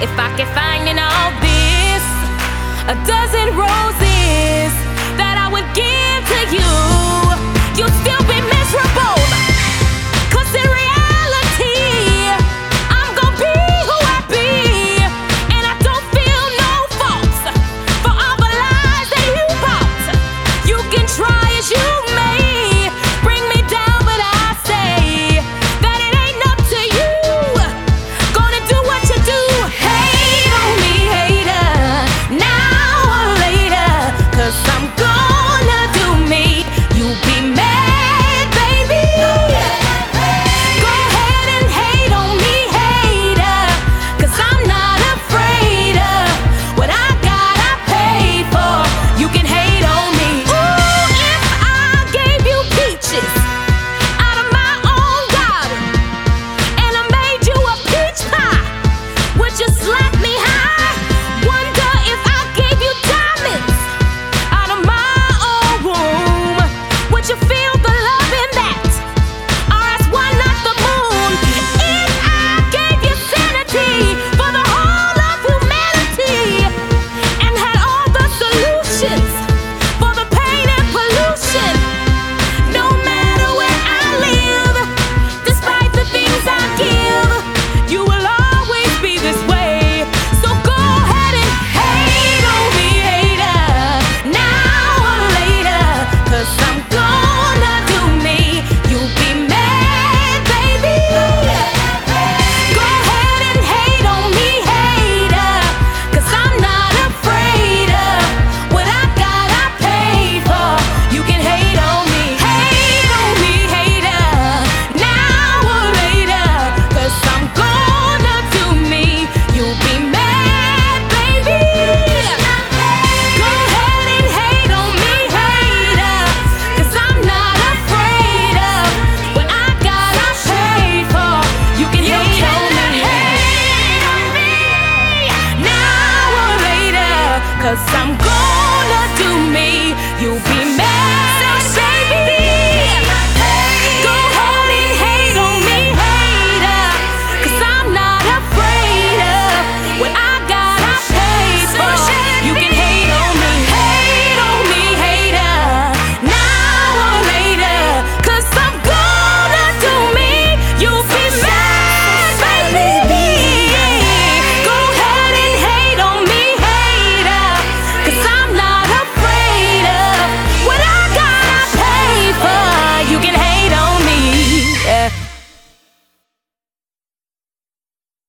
If I can find in all this a dozen roses that I would give to you, you'd still be miserable. 'Cause in reality, I'm gonna be who I be, and I don't feel no fault for all the lies that you bought. You can try as you may, bring me down, but I say that it ain't up to you. Gonna do what you do. Hate on me, hater, now or later, 'cause I'm gonna do me. You be mad, baby. Go ahead and hate on me, hater, 'cause I'm not afraid of what I got, I paid for. You can hate on me. Ooh, if I gave you peaches out of my own garden, and I made you a peach pie, would you slap me high? Wonder if I gave you diamonds out of my own womb, would you feel the love in that? Or ask why not the moon? If I gave you sanity for the whole of humanity, and had all the solutions for the pain and pollution, no matter where I live, despite the things I give, you will always be this way. So go ahead and hate on me, hater, now or later, 'cause I'm gonna do me. You be mad, baby. Go ahead and hate on me, hater, 'cause I'm not afraid of what I got, I paid for. You can hate on me, hater, now or later, 'cause I'm gonna do me. You be mad, baby. Go ahead and hate on me, hater, 'cause I'm not afraid of what I got, I paid for. You can hate on me, now or later, 'cause I'm gonna do me. You be mad.